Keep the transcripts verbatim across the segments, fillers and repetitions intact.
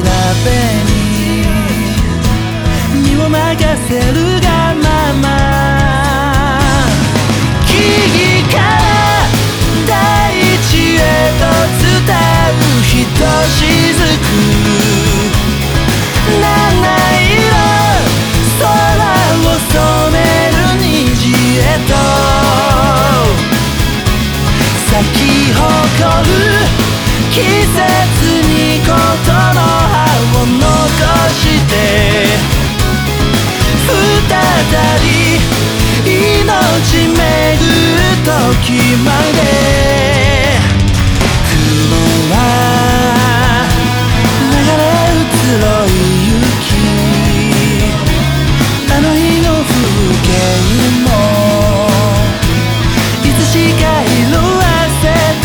べに身を任せるがまま木々から大地へと伝うひとしずく七色空を染める虹へと咲き誇る季節にことの葉を残して再び命めぐる時まで雲は流れ移ろいゆきあの日の風景もいつしか色あせて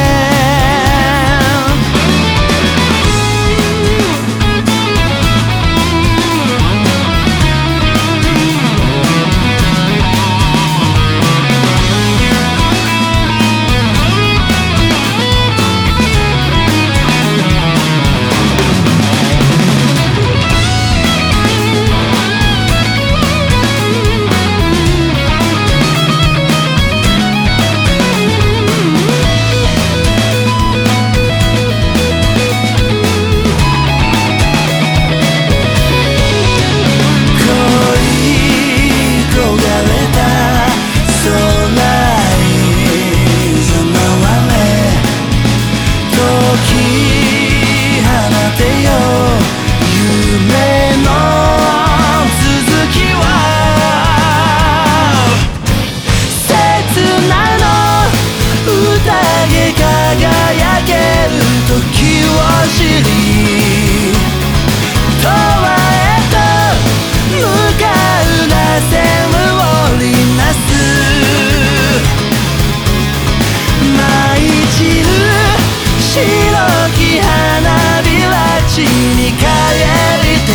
時を知り永遠と向かう螺旋を織りなす舞い散る白き花びら地に帰りて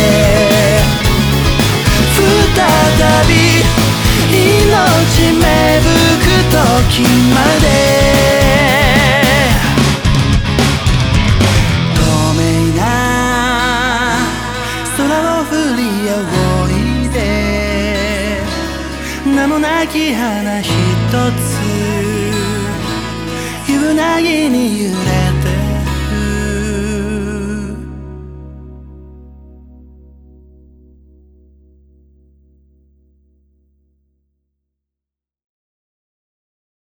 再び命芽吹く時まで名もなき花ひとつ夕凪に揺れ